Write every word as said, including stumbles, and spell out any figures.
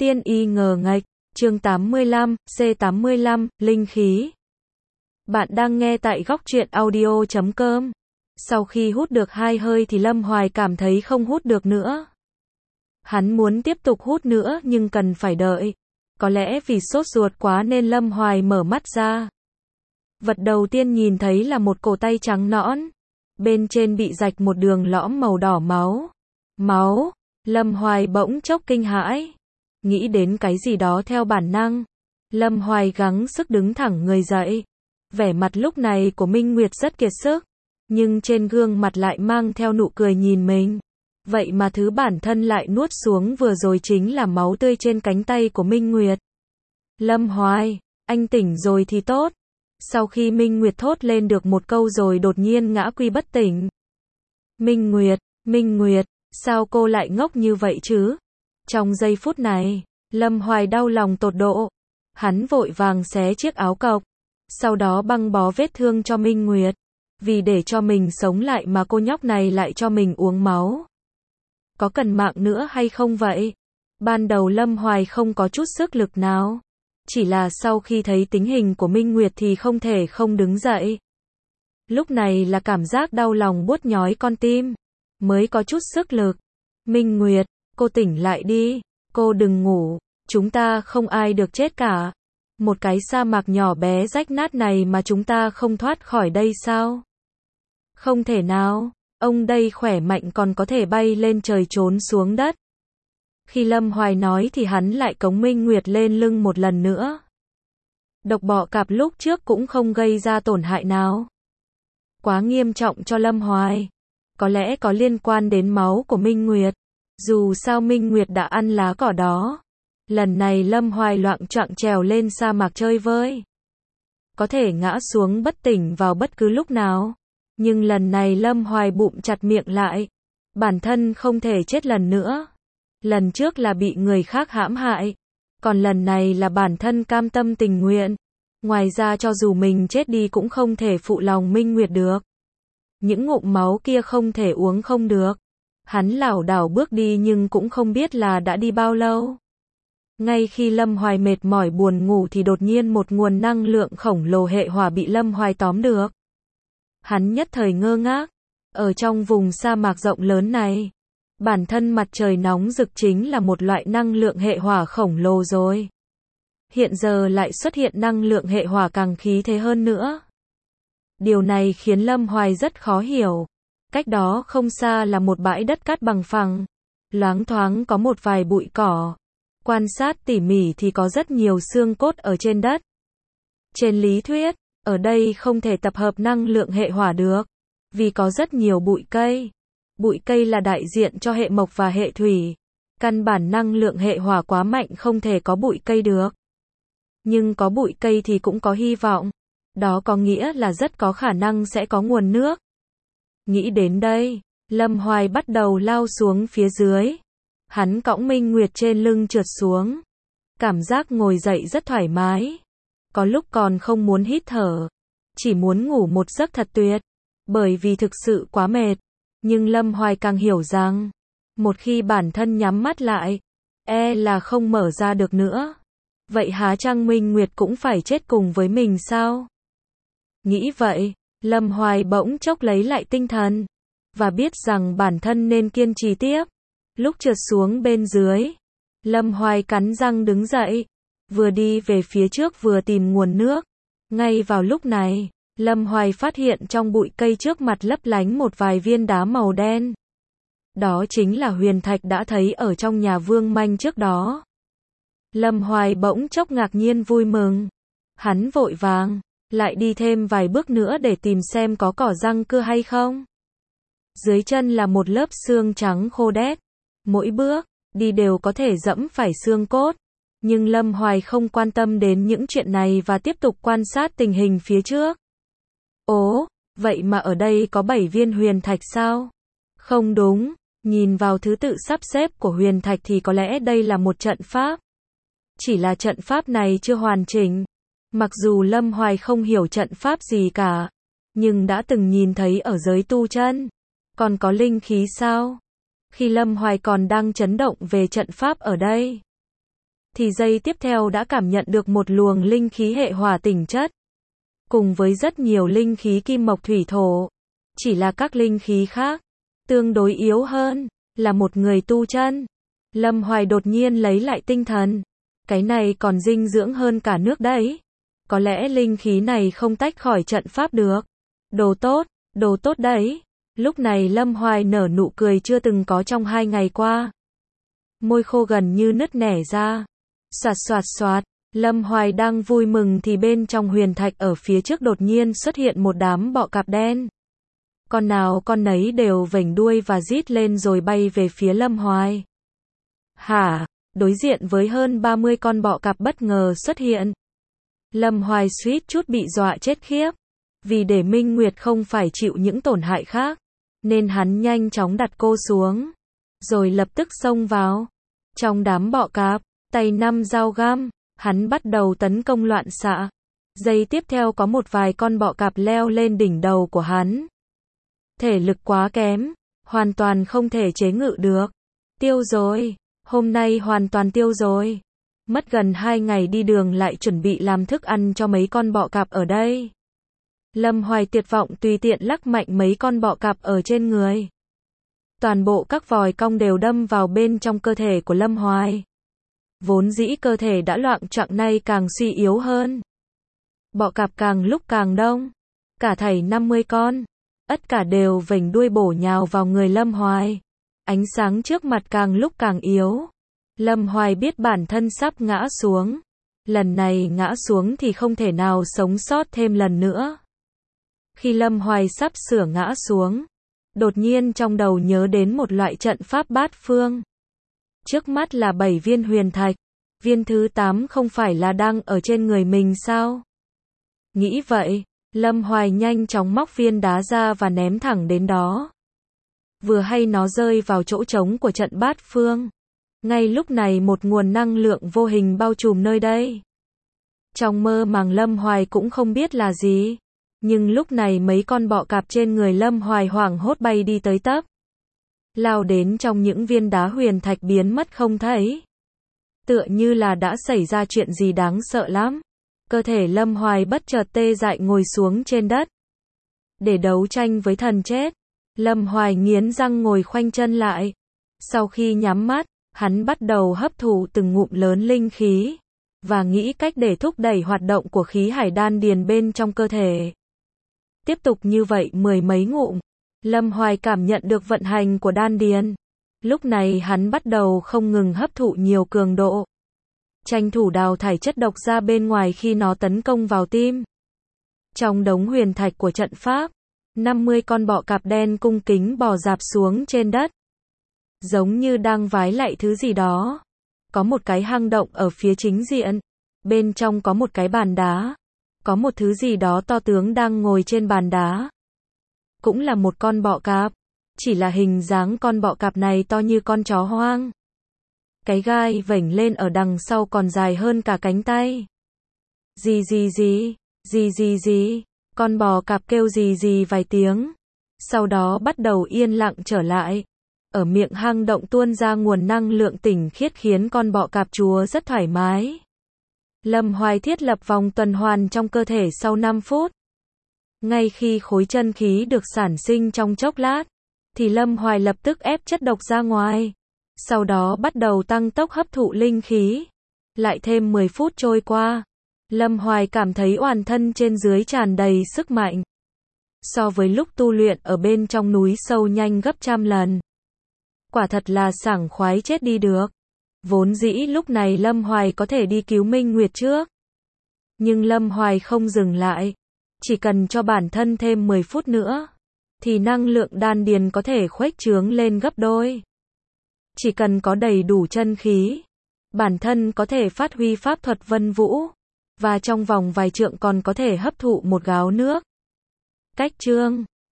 Tiên y ngờ nghệch, chương tám mươi lăm, C tám mươi lăm, Linh khí. Bạn đang nghe tại góc truyện audio chấm com. Sau khi hút được hai hơi thì Lâm Hoài cảm thấy không hút được nữa. Hắn muốn tiếp tục hút nữa nhưng cần phải đợi. Có lẽ vì sốt ruột quá nên Lâm Hoài mở mắt ra. Vật đầu tiên nhìn thấy là một cổ tay trắng nõn. Bên trên bị rạch một đường lõm màu đỏ máu. Máu. Lâm Hoài bỗng chốc kinh hãi. Nghĩ đến cái gì đó theo bản năng. Lâm Hoài gắng sức đứng thẳng người dậy. Vẻ mặt lúc này của Minh Nguyệt rất kiệt sức. Nhưng trên gương mặt lại mang theo nụ cười nhìn mình. Vậy mà thứ bản thân lại nuốt xuống vừa rồi chính là máu tươi trên cánh tay của Minh Nguyệt. Lâm Hoài, anh tỉnh rồi thì tốt. Sau khi Minh Nguyệt thốt lên được một câu rồi đột nhiên ngã quy bất tỉnh. Minh Nguyệt, Minh Nguyệt, sao cô lại ngốc như vậy chứ? Trong giây phút này, Lâm Hoài đau lòng tột độ. Hắn vội vàng xé chiếc áo cộc. Sau đó băng bó vết thương cho Minh Nguyệt. Vì để cho mình sống lại mà cô nhóc này lại cho mình uống máu. Có cần mạng nữa hay không vậy? Ban đầu Lâm Hoài không có chút sức lực nào. Chỉ là sau khi thấy tình hình của Minh Nguyệt thì không thể không đứng dậy. Lúc này là cảm giác đau lòng buốt nhói con tim. Mới có chút sức lực. Minh Nguyệt, cô tỉnh lại đi. Cô đừng ngủ. Chúng ta không ai được chết cả. Một cái sa mạc nhỏ bé rách nát này mà chúng ta không thoát khỏi đây sao? Không thể nào. Ông đây khỏe mạnh còn có thể bay lên trời trốn xuống đất. Khi Lâm Hoài nói thì hắn lại cống Minh Nguyệt lên lưng một lần nữa. Độc bọ cạp lúc trước cũng không gây ra tổn hại nào. Quá nghiêm trọng cho Lâm Hoài. Có lẽ có liên quan đến máu của Minh Nguyệt. Dù sao Minh Nguyệt đã ăn lá cỏ đó. Lần này Lâm Hoài loạng choạng trèo lên sa mạc chơi vơi. Có thể ngã xuống bất tỉnh vào bất cứ lúc nào. Nhưng lần này Lâm Hoài bụm chặt miệng lại. Bản thân không thể chết lần nữa. Lần trước là bị người khác hãm hại. Còn lần này là bản thân cam tâm tình nguyện. Ngoài ra cho dù mình chết đi cũng không thể phụ lòng Minh Nguyệt được. Những ngụm máu kia không thể uống không được. Hắn lảo đảo bước đi nhưng cũng không biết là đã đi bao lâu. Ngay khi Lâm Hoài mệt mỏi buồn ngủ thì đột nhiên một nguồn năng lượng khổng lồ hệ hỏa bị Lâm Hoài tóm được. Hắn nhất thời ngơ ngác. Ở trong vùng sa mạc rộng lớn này, bản thân mặt trời nóng rực chính là một loại năng lượng hệ hỏa khổng lồ rồi. Hiện giờ lại xuất hiện năng lượng hệ hỏa càng khí thế hơn nữa. Điều này khiến Lâm Hoài rất khó hiểu. Cách đó không xa là một bãi đất cát bằng phẳng. Loáng thoáng có một vài bụi cỏ. Quan sát tỉ mỉ thì có rất nhiều xương cốt ở trên đất. Trên lý thuyết, ở đây không thể tập hợp năng lượng hệ hỏa được. Vì có rất nhiều bụi cây. Bụi cây là đại diện cho hệ mộc và hệ thủy. Căn bản năng lượng hệ hỏa quá mạnh không thể có bụi cây được. Nhưng có bụi cây thì cũng có hy vọng. Đó có nghĩa là rất có khả năng sẽ có nguồn nước. Nghĩ đến đây, Lâm Hoài bắt đầu lao xuống phía dưới. Hắn cõng Minh Nguyệt trên lưng trượt xuống. Cảm giác ngồi dậy rất thoải mái. Có lúc còn không muốn hít thở. Chỉ muốn ngủ một giấc thật tuyệt. Bởi vì thực sự quá mệt. Nhưng Lâm Hoài càng hiểu rằng, một khi bản thân nhắm mắt lại, e là không mở ra được nữa. Vậy há chăng Minh Nguyệt cũng phải chết cùng với mình sao? Nghĩ vậy, Lâm Hoài bỗng chốc lấy lại tinh thần. Và biết rằng bản thân nên kiên trì tiếp. Lúc trượt xuống bên dưới, Lâm Hoài cắn răng đứng dậy. Vừa đi về phía trước vừa tìm nguồn nước. Ngay vào lúc này, Lâm Hoài phát hiện trong bụi cây trước mặt lấp lánh một vài viên đá màu đen. Đó chính là huyền thạch đã thấy ở trong nhà Vương Manh trước đó. Lâm Hoài bỗng chốc ngạc nhiên vui mừng. Hắn vội vàng, lại đi thêm vài bước nữa để tìm xem có cỏ răng cưa hay không. Dưới chân là một lớp xương trắng khô đét. Mỗi bước, đi đều có thể dẫm phải xương cốt. Nhưng Lâm Hoài không quan tâm đến những chuyện này và tiếp tục quan sát tình hình phía trước. Ố, vậy mà ở đây có bảy viên huyền thạch sao? Không đúng, nhìn vào thứ tự sắp xếp của huyền thạch thì có lẽ đây là một trận pháp. Chỉ là trận pháp này chưa hoàn chỉnh. Mặc dù Lâm Hoài không hiểu trận pháp gì cả, nhưng đã từng nhìn thấy ở giới tu chân. Còn có linh khí sao? Khi Lâm Hoài còn đang chấn động về trận pháp ở đây, thì giây tiếp theo đã cảm nhận được một luồng linh khí hệ hỏa tỉnh chất. Cùng với rất nhiều linh khí kim mộc thủy thổ. Chỉ là các linh khí khác, tương đối yếu hơn, là một người tu chân. Lâm Hoài đột nhiên lấy lại tinh thần. Cái này còn dinh dưỡng hơn cả nước đấy. Có lẽ linh khí này không tách khỏi trận pháp được. Đồ tốt, đồ tốt đấy. Lúc này Lâm Hoài nở nụ cười chưa từng có trong hai ngày qua. Môi khô gần như nứt nẻ ra. Xoạt xoạt xoạt. Lâm Hoài đang vui mừng thì bên trong huyền thạch ở phía trước đột nhiên xuất hiện một đám bọ cạp đen. Con nào con nấy đều vểnh đuôi và rít lên rồi bay về phía Lâm Hoài. Hả? Đối diện với hơn ba mươi con bọ cạp bất ngờ xuất hiện. Lâm Hoài suýt chút bị dọa chết khiếp. Vì để Minh Nguyệt không phải chịu những tổn hại khác, nên hắn nhanh chóng đặt cô xuống. Rồi lập tức xông vào. Trong đám bọ cạp, tay năm dao găm, hắn bắt đầu tấn công loạn xạ. Giây tiếp theo có một vài con bọ cạp leo lên đỉnh đầu của hắn. Thể lực quá kém, hoàn toàn không thể chế ngự được. Tiêu rồi, hôm nay hoàn toàn tiêu rồi. Mất gần hai ngày đi đường lại chuẩn bị làm thức ăn cho mấy con bọ cạp ở đây. Lâm Hoài tuyệt vọng tùy tiện lắc mạnh mấy con bọ cạp ở trên người. Toàn bộ các vòi cong đều đâm vào bên trong cơ thể của Lâm Hoài. Vốn dĩ cơ thể đã loạng choạng nay càng suy yếu hơn. Bọ cạp càng lúc càng đông. Cả thảy năm mươi con. Tất cả đều vểnh đuôi bổ nhào vào người Lâm Hoài. Ánh sáng trước mặt càng lúc càng yếu. Lâm Hoài biết bản thân sắp ngã xuống. Lần này ngã xuống thì không thể nào sống sót thêm lần nữa. Khi Lâm Hoài sắp sửa ngã xuống, đột nhiên trong đầu nhớ đến một loại trận pháp bát phương. Trước mắt là bảy viên huyền thạch. Viên thứ tám không phải là đang ở trên người mình sao? Nghĩ vậy, Lâm Hoài nhanh chóng móc viên đá ra và ném thẳng đến đó. Vừa hay nó rơi vào chỗ trống của trận bát phương. Ngay lúc này một nguồn năng lượng vô hình bao trùm nơi đây. Trong mơ màng Lâm Hoài cũng không biết là gì. Nhưng lúc này mấy con bọ cạp trên người Lâm Hoài hoảng hốt bay đi tới tấp. Lao đến trong những viên đá huyền thạch biến mất không thấy. Tựa như là đã xảy ra chuyện gì đáng sợ lắm. Cơ thể Lâm Hoài bất chợt tê dại ngồi xuống trên đất. Để đấu tranh với thần chết, Lâm Hoài nghiến răng ngồi khoanh chân lại. Sau khi nhắm mắt, hắn bắt đầu hấp thụ từng ngụm lớn linh khí. Và nghĩ cách để thúc đẩy hoạt động của khí hải đan điền bên trong cơ thể. Tiếp tục như vậy mười mấy ngụm. Lâm Hoài cảm nhận được vận hành của đan điền. Lúc này hắn bắt đầu không ngừng hấp thụ nhiều cường độ. Tranh thủ đào thải chất độc ra bên ngoài khi nó tấn công vào tim. Trong đống huyền thạch của trận pháp, năm mươi con bọ cạp đen cung kính bò dạp xuống trên đất. Giống như đang vái lạy thứ gì đó. Có một cái hang động ở phía chính diện. Bên trong có một cái bàn đá. Có một thứ gì đó to tướng đang ngồi trên bàn đá. Cũng là một con bọ cạp. Chỉ là hình dáng con bọ cạp này to như con chó hoang. Cái gai vểnh lên ở đằng sau còn dài hơn cả cánh tay. Gì gì gì, gì gì gì, con bò cạp kêu gì gì vài tiếng. Sau đó bắt đầu yên lặng trở lại. Ở miệng hang động tuôn ra nguồn năng lượng tỉnh khiết khiến con bọ cạp chúa rất thoải mái. Lâm Hoài thiết lập vòng tuần hoàn trong cơ thể sau năm phút. Ngay khi khối chân khí được sản sinh trong chốc lát, thì Lâm Hoài lập tức ép chất độc ra ngoài. Sau đó bắt đầu tăng tốc hấp thụ linh khí. Lại thêm mười phút trôi qua, Lâm Hoài cảm thấy toàn thân trên dưới tràn đầy sức mạnh. So với lúc tu luyện ở bên trong núi sâu nhanh gấp trăm lần. Quả thật là sảng khoái chết đi được. Vốn dĩ lúc này Lâm Hoài có thể đi cứu Minh Nguyệt trước. Nhưng Lâm Hoài không dừng lại. Chỉ cần cho bản thân thêm mười phút nữa, thì năng lượng đan điền có thể khuếch trướng lên gấp đôi. Chỉ cần có đầy đủ chân khí, bản thân có thể phát huy pháp thuật vân vũ, và trong vòng vài trượng còn có thể hấp thụ một gáo nước. Cách chương